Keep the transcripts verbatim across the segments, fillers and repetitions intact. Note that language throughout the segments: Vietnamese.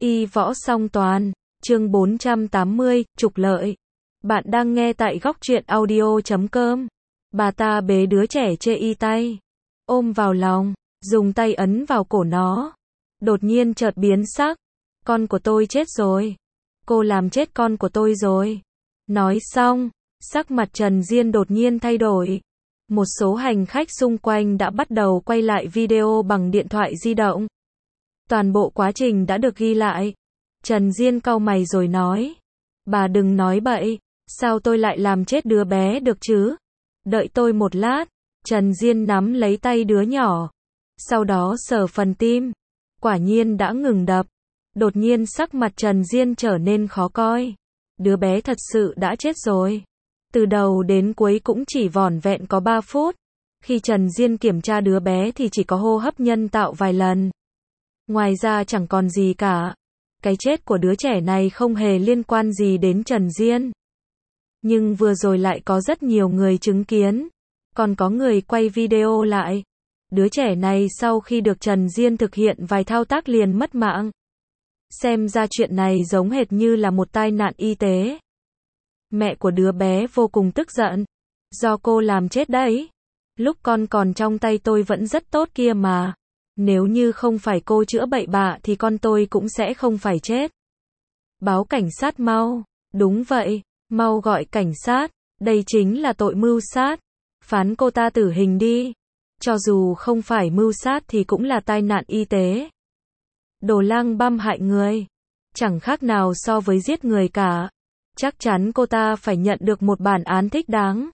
Y võ song toàn, chương bốn trăm tám mươi, trục lợi. Bạn đang nghe tại góc truyện audio chấm com. Bà ta bế đứa trẻ chê y tay, ôm vào lòng, dùng tay ấn vào cổ nó. Đột nhiên chợt biến sắc. Con của tôi chết rồi. Cô làm chết con của tôi rồi. Nói xong, sắc mặt Trần Diên đột nhiên thay đổi. Một số hành khách xung quanh đã bắt đầu quay lại video bằng điện thoại di động. Toàn bộ quá trình đã được ghi lại. Trần Diên cau mày rồi nói. Bà đừng nói bậy. Sao tôi lại làm chết đứa bé được chứ? Đợi tôi một lát. Trần Diên nắm lấy tay đứa nhỏ. Sau đó sờ phần tim. Quả nhiên đã ngừng đập. Đột nhiên sắc mặt Trần Diên trở nên khó coi. Đứa bé thật sự đã chết rồi. Từ đầu đến cuối cũng chỉ vỏn vẹn có ba phút. Khi Trần Diên kiểm tra đứa bé thì chỉ có hô hấp nhân tạo vài lần. Ngoài ra chẳng còn gì cả. Cái chết của đứa trẻ này không hề liên quan gì đến Trần Diên. Nhưng vừa rồi lại có rất nhiều người chứng kiến. Còn có người quay video lại. Đứa trẻ này sau khi được Trần Diên thực hiện vài thao tác liền mất mạng. Xem ra chuyện này giống hệt như là một tai nạn y tế. Mẹ của đứa bé vô cùng tức giận. Do cô làm chết đấy. Lúc con còn trong tay tôi vẫn rất tốt kia mà. Nếu như không phải cô chữa bậy bạ thì con tôi cũng sẽ không phải chết. Báo cảnh sát mau. Đúng vậy, mau gọi cảnh sát. Đây chính là tội mưu sát. Phán cô ta tử hình đi. Cho dù không phải mưu sát thì cũng là tai nạn y tế. Đồ lang băm hại người. Chẳng khác nào so với giết người cả. Chắc chắn cô ta phải nhận được một bản án thích đáng.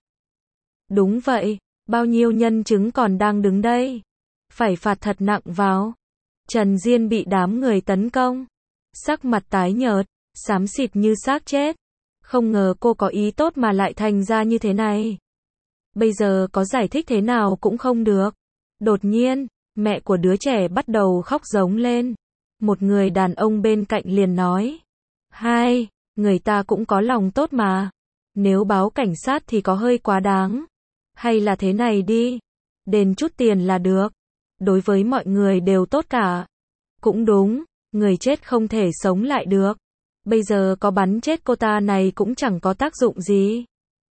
Đúng vậy, bao nhiêu nhân chứng còn đang đứng đây. Phải phạt thật nặng vào. Trần Diên bị đám người tấn công. Sắc mặt tái nhợt, xám xịt như xác chết. Không ngờ cô có ý tốt mà lại thành ra như thế này. Bây giờ có giải thích thế nào cũng không được. Đột nhiên, mẹ của đứa trẻ bắt đầu khóc giống lên. Một người đàn ông bên cạnh liền nói. Hai, người ta cũng có lòng tốt mà. Nếu báo cảnh sát thì có hơi quá đáng. Hay là thế này đi. Đền chút tiền là được. Đối với mọi người đều tốt cả. Cũng đúng, người chết không thể sống lại được. Bây giờ có bắn chết cô ta này cũng chẳng có tác dụng gì.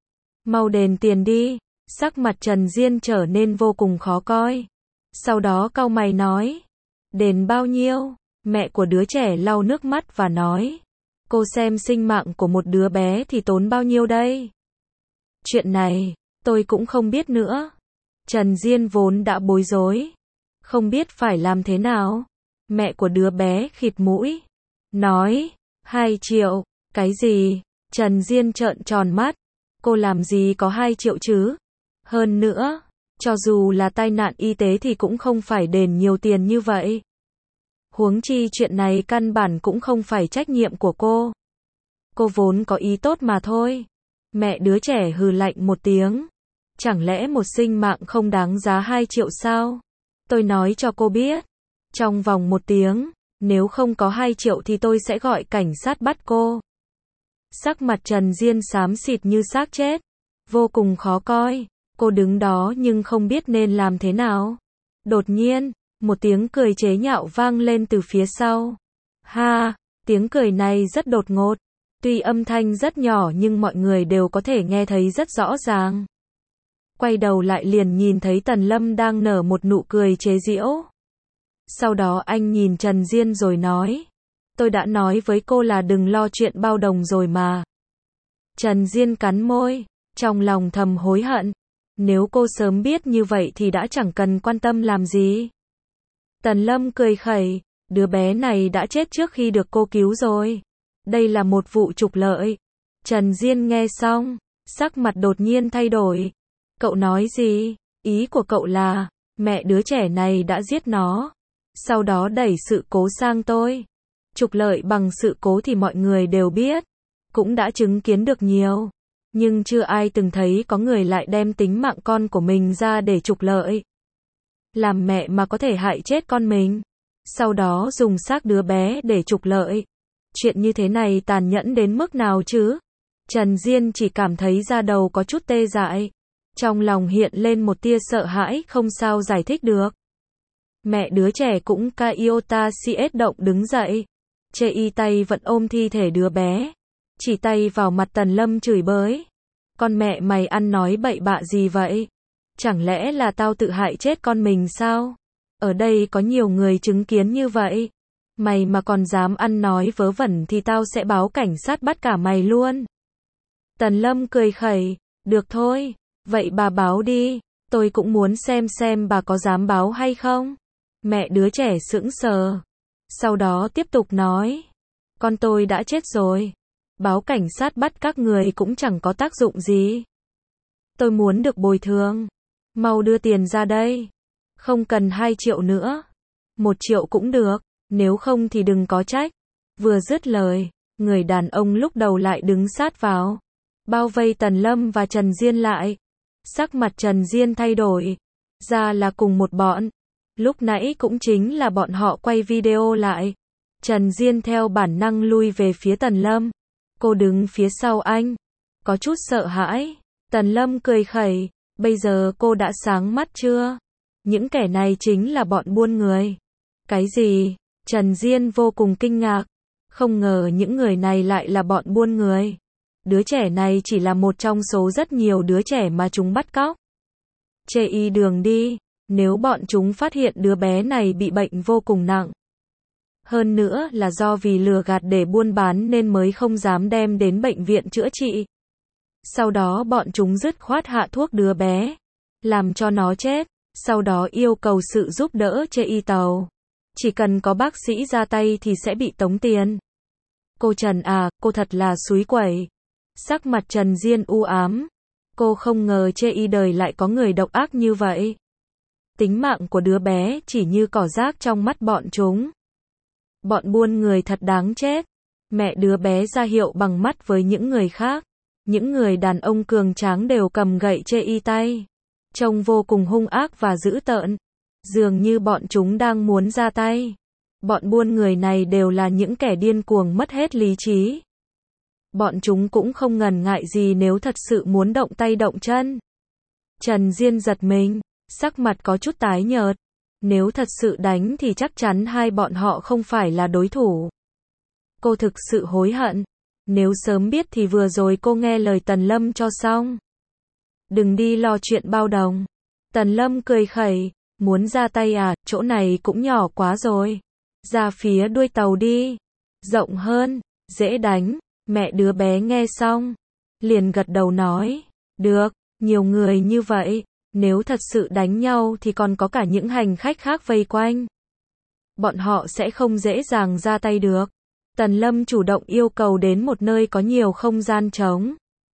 Mau đền tiền đi. Sắc mặt Trần Diên trở nên vô cùng khó coi. Sau đó cau mày nói. Đền bao nhiêu? Mẹ của đứa trẻ lau nước mắt và nói. Cô xem sinh mạng của một đứa bé thì tốn bao nhiêu đây? Chuyện này, tôi cũng không biết nữa. Trần Diên vốn đã bối rối. Không biết phải làm thế nào. Mẹ của đứa bé khịt mũi. Nói, hai triệu, cái gì? Trần Diên trợn tròn mắt. Cô làm gì có hai triệu chứ? Hơn nữa, cho dù là tai nạn y tế thì cũng không phải đền nhiều tiền như vậy. Huống chi chuyện này căn bản cũng không phải trách nhiệm của cô. Cô vốn có ý tốt mà thôi. Mẹ đứa trẻ hừ lạnh một tiếng. Chẳng lẽ một sinh mạng không đáng giá hai triệu sao? Tôi nói cho cô biết. Trong vòng một tiếng, nếu không có hai triệu thì tôi sẽ gọi cảnh sát bắt cô. Sắc mặt Trần Diên xám xịt như xác chết. Vô cùng khó coi. Cô đứng đó nhưng không biết nên làm thế nào. Đột nhiên, một tiếng cười chế nhạo vang lên từ phía sau. Ha, tiếng cười này rất đột ngột. Tuy âm thanh rất nhỏ nhưng mọi người đều có thể nghe thấy rất rõ ràng. Quay đầu lại liền nhìn thấy Tần Lâm đang nở một nụ cười chế giễu. Sau đó anh nhìn Trần Diên rồi nói. Tôi đã nói với cô là đừng lo chuyện bao đồng rồi mà. Trần Diên cắn môi, trong lòng thầm hối hận. Nếu cô sớm biết như vậy thì đã chẳng cần quan tâm làm gì. Tần Lâm cười khẩy, đứa bé này đã chết trước khi được cô cứu rồi. Đây là một vụ trục lợi. Trần Diên nghe xong, sắc mặt đột nhiên thay đổi. Cậu nói gì? Ý của cậu là, mẹ đứa trẻ này đã giết nó. Sau đó đẩy sự cố sang tôi. Trục lợi bằng sự cố thì mọi người đều biết. Cũng đã chứng kiến được nhiều. Nhưng chưa ai từng thấy có người lại đem tính mạng con của mình ra để trục lợi. Làm mẹ mà có thể hại chết con mình. Sau đó dùng xác đứa bé để trục lợi. Chuyện như thế này tàn nhẫn đến mức nào chứ? Trần Diên chỉ cảm thấy da đầu có chút tê dại. Trong lòng hiện lên một tia sợ hãi không sao giải thích được. Mẹ đứa trẻ cũng Kaiota xê ét động đứng dậy. Chê y tay vẫn ôm thi thể đứa bé. Chỉ tay vào mặt Tần Lâm chửi bới. Con mẹ mày ăn nói bậy bạ gì vậy? Chẳng lẽ là tao tự hại chết con mình sao? Ở đây có nhiều người chứng kiến như vậy. Mày mà còn dám ăn nói vớ vẩn thì tao sẽ báo cảnh sát bắt cả mày luôn. Tần Lâm cười khẩy, được thôi, vậy bà báo đi, tôi cũng muốn xem xem bà có dám báo hay không. Mẹ đứa trẻ sững sờ. Sau đó tiếp tục nói, con tôi đã chết rồi. Báo cảnh sát bắt các người cũng chẳng có tác dụng gì. Tôi muốn được bồi thường. Mau đưa tiền ra đây. Không cần hai triệu nữa. Một triệu cũng được, nếu không thì đừng có trách. Vừa dứt lời, người đàn ông lúc đầu lại đứng sát vào. Bao vây Tần Lâm và Trần Diên lại. Sắc mặt Trần Diên thay đổi. Ra là cùng một bọn. Lúc nãy cũng chính là bọn họ quay video lại. Trần Diên theo bản năng lui về phía Tần Lâm. Cô đứng phía sau anh. Có chút sợ hãi. Tần Lâm cười khẩy. Bây giờ cô đã sáng mắt chưa? Những kẻ này chính là bọn buôn người. Cái gì? Trần Diên vô cùng kinh ngạc. Không ngờ những người này lại là bọn buôn người. Đứa trẻ này chỉ là một trong số rất nhiều đứa trẻ mà chúng bắt cóc. Chê y đường đi. Nếu bọn chúng phát hiện đứa bé này bị bệnh vô cùng nặng. Hơn nữa là do vì lừa gạt để buôn bán nên mới không dám đem đến bệnh viện chữa trị. Sau đó bọn chúng dứt khoát hạ thuốc đứa bé. Làm cho nó chết. Sau đó yêu cầu sự giúp đỡ chê y tàu. Chỉ cần có bác sĩ ra tay thì sẽ bị tống tiền. Cô Trần à, cô thật là xúi quẩy. Sắc mặt Trần Diên u ám. Cô không ngờ chê y đời lại có người độc ác như vậy. Tính mạng của đứa bé chỉ như cỏ rác trong mắt bọn chúng. Bọn buôn người thật đáng chết. Mẹ đứa bé ra hiệu bằng mắt với những người khác. Những người đàn ông cường tráng đều cầm gậy chê y tay. Trông vô cùng hung ác và dữ tợn. Dường như bọn chúng đang muốn ra tay. Bọn buôn người này đều là những kẻ điên cuồng mất hết lý trí. Bọn chúng cũng không ngần ngại gì nếu thật sự muốn động tay động chân. Trần Diên giật mình, sắc mặt có chút tái nhợt. Nếu thật sự đánh thì chắc chắn hai bọn họ không phải là đối thủ. Cô thực sự hối hận. Nếu sớm biết thì vừa rồi cô nghe lời Tần Lâm cho xong. Đừng đi lo chuyện bao đồng. Tần Lâm cười khẩy, muốn ra tay à, chỗ này cũng nhỏ quá rồi. Ra phía đuôi tàu đi. Rộng hơn, dễ đánh. Mẹ đứa bé nghe xong, liền gật đầu nói, được, nhiều người như vậy, nếu thật sự đánh nhau thì còn có cả những hành khách khác vây quanh. Bọn họ sẽ không dễ dàng ra tay được. Tần Lâm chủ động yêu cầu đến một nơi có nhiều không gian trống.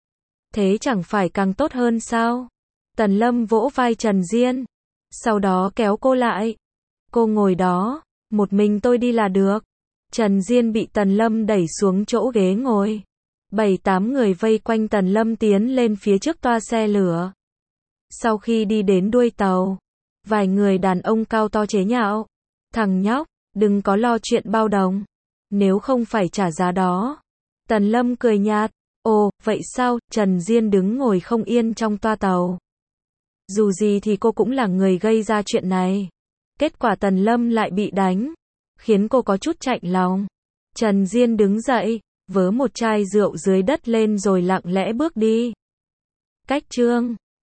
Thế chẳng phải càng tốt hơn sao? Tần Lâm vỗ vai Trần Diên, sau đó kéo cô lại. Cô ngồi đó, một mình tôi đi là được. Trần Diên bị Tần Lâm đẩy xuống chỗ ghế ngồi. Bảy tám người vây quanh Tần Lâm tiến lên phía trước toa xe lửa. Sau khi đi đến đuôi tàu, vài người đàn ông cao to chế nhạo. Thằng nhóc, đừng có lo chuyện bao đồng. Nếu không phải trả giá đó. Tần Lâm cười nhạt. Ồ, vậy sao? Trần Diên đứng ngồi không yên trong toa tàu. Dù gì thì cô cũng là người gây ra chuyện này. Kết quả Tần Lâm lại bị đánh. Khiến cô có chút chạnh lòng. Trần Diên đứng dậy, vớ một chai rượu dưới đất lên rồi lặng lẽ bước đi. Cách chương